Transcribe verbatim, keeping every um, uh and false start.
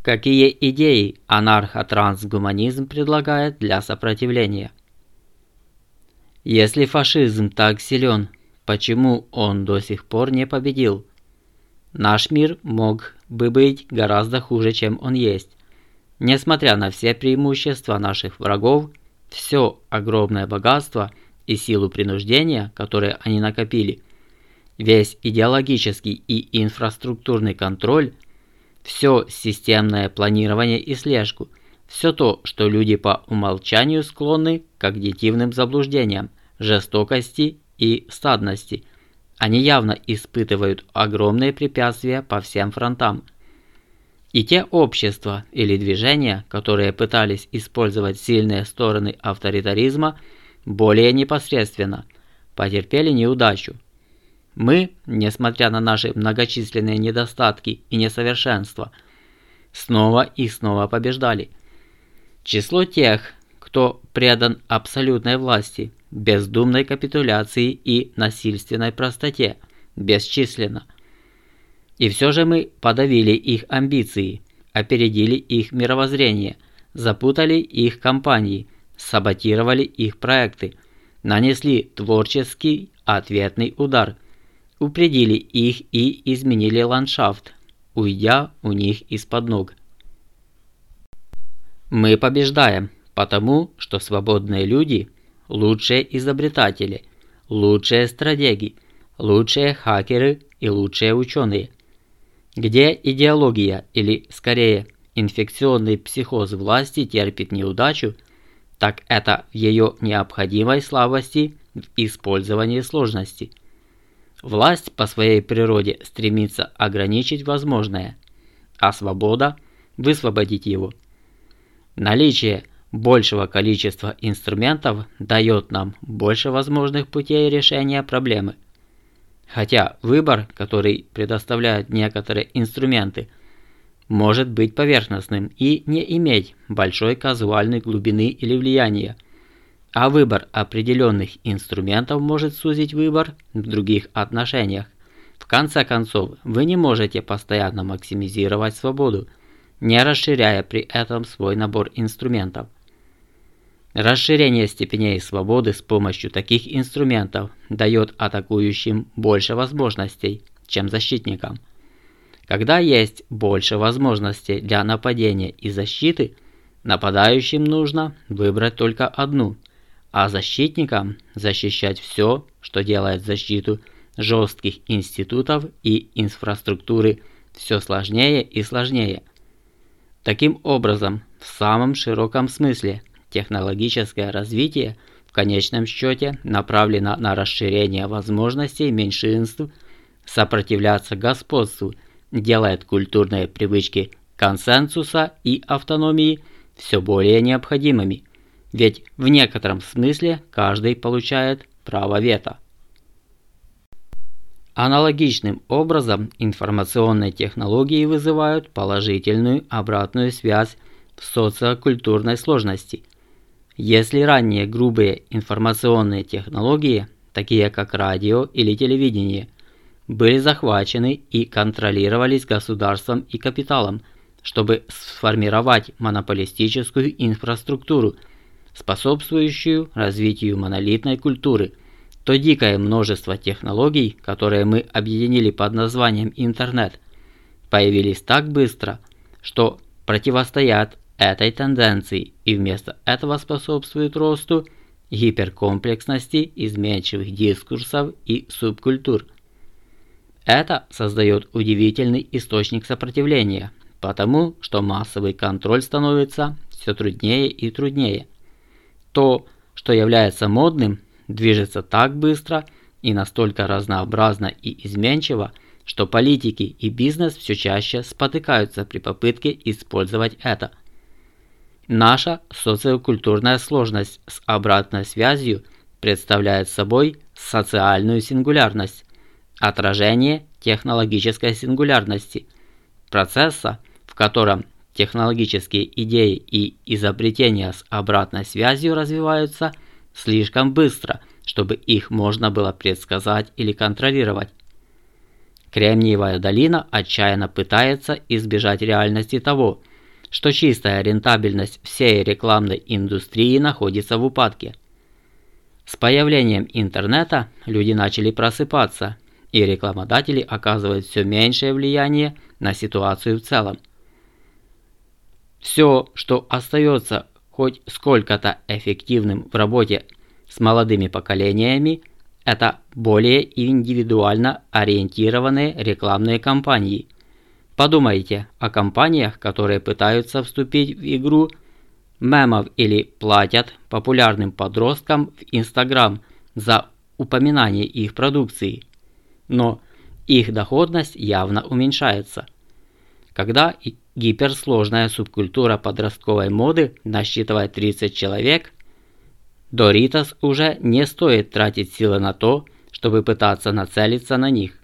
Какие идеи анархо-трансгуманизм предлагает для сопротивления? Если фашизм так силен, почему он до сих пор не победил? Наш мир мог бы быть гораздо хуже, чем он есть. Несмотря на все преимущества наших врагов, все огромное богатство и силу принуждения, которые они накопили, весь идеологический и инфраструктурный контроль, все системное планирование и слежку, все то, что люди по умолчанию склонны к когнитивным заблуждениям, жестокости и стадности, они явно испытывают огромные препятствия по всем фронтам. И те общества или движения, которые пытались использовать сильные стороны авторитаризма более непосредственно, потерпели неудачу. Мы, несмотря на наши многочисленные недостатки и несовершенства, снова и снова побеждали. Число тех, кто предан абсолютной власти, бездумной капитуляции и насильственной простоте, бесчисленно. И все же мы подавили их амбиции, опередили их мировоззрение, запутали их кампании, саботировали их проекты, нанесли творческий ответный удар, упредили их и изменили ландшафт, уйдя у них из-под ног. Мы побеждаем, потому что свободные люди – лучшие изобретатели, лучшие стратеги, лучшие хакеры и лучшие ученые. Где идеология, или скорее инфекционный психоз власти терпит неудачу, так это в ее необходимой слабости в использовании сложности. Власть по своей природе стремится ограничить возможное, а свобода – высвободить его. Наличие большего количества инструментов дает нам больше возможных путей решения проблемы. Хотя выбор, который предоставляют некоторые инструменты, может быть поверхностным и не иметь большой казуальной глубины или влияния, а выбор определенных инструментов может сузить выбор в других отношениях. В конце концов, вы не можете постоянно максимизировать свободу, не расширяя при этом свой набор инструментов. Расширение степеней свободы с помощью таких инструментов дает атакующим больше возможностей, чем защитникам. Когда есть больше возможностей для нападения и защиты, нападающим нужно выбрать только одну, а защитникам защищать все, что делает защиту жестких институтов и инфраструктуры все сложнее и сложнее. Таким образом, в самом широком смысле, технологическое развитие в конечном счете направлено на расширение возможностей меньшинств сопротивляться господству, делает культурные привычки консенсуса и автономии все более необходимыми, ведь в некотором смысле каждый получает право вето. Аналогичным образом информационные технологии вызывают положительную обратную связь в социокультурной сложности. Если ранее грубые информационные технологии, такие как радио или телевидение, были захвачены и контролировались государством и капиталом, чтобы сформировать монополистическую инфраструктуру, способствующую развитию монолитной культуры, то дикое множество технологий, которые мы объединили под названием интернет, появились так быстро, что противостоят этой тенденции и вместо этого способствуют росту гиперкомплексности изменчивых дискурсов и субкультур. Это создает удивительный источник сопротивления, потому что массовый контроль становится все труднее и труднее. То, что является модным, движется так быстро и настолько разнообразно и изменчиво, что политики и бизнес все чаще спотыкаются при попытке использовать это. Наша социокультурная сложность с обратной связью представляет собой социальную сингулярность, отражение технологической сингулярности, процесса, в котором технологические идеи и изобретения с обратной связью развиваются слишком быстро, чтобы их можно было предсказать или контролировать. Кремниевая долина отчаянно пытается избежать реальности того, что чистая рентабельность всей рекламной индустрии находится в упадке. С появлением интернета люди начали просыпаться, и рекламодатели оказывают все меньшее влияние на ситуацию в целом. Все, что остается хоть сколько-то эффективным в работе с молодыми поколениями, это более индивидуально ориентированные рекламные кампании. Подумайте о компаниях, которые пытаются вступить в игру мемов или платят популярным подросткам в Instagram за упоминание их продукции. Но их доходность явно уменьшается. Когда гиперсложная субкультура подростковой моды насчитывает тридцать человек, Doritos уже не стоит тратить силы на то, чтобы пытаться нацелиться на них.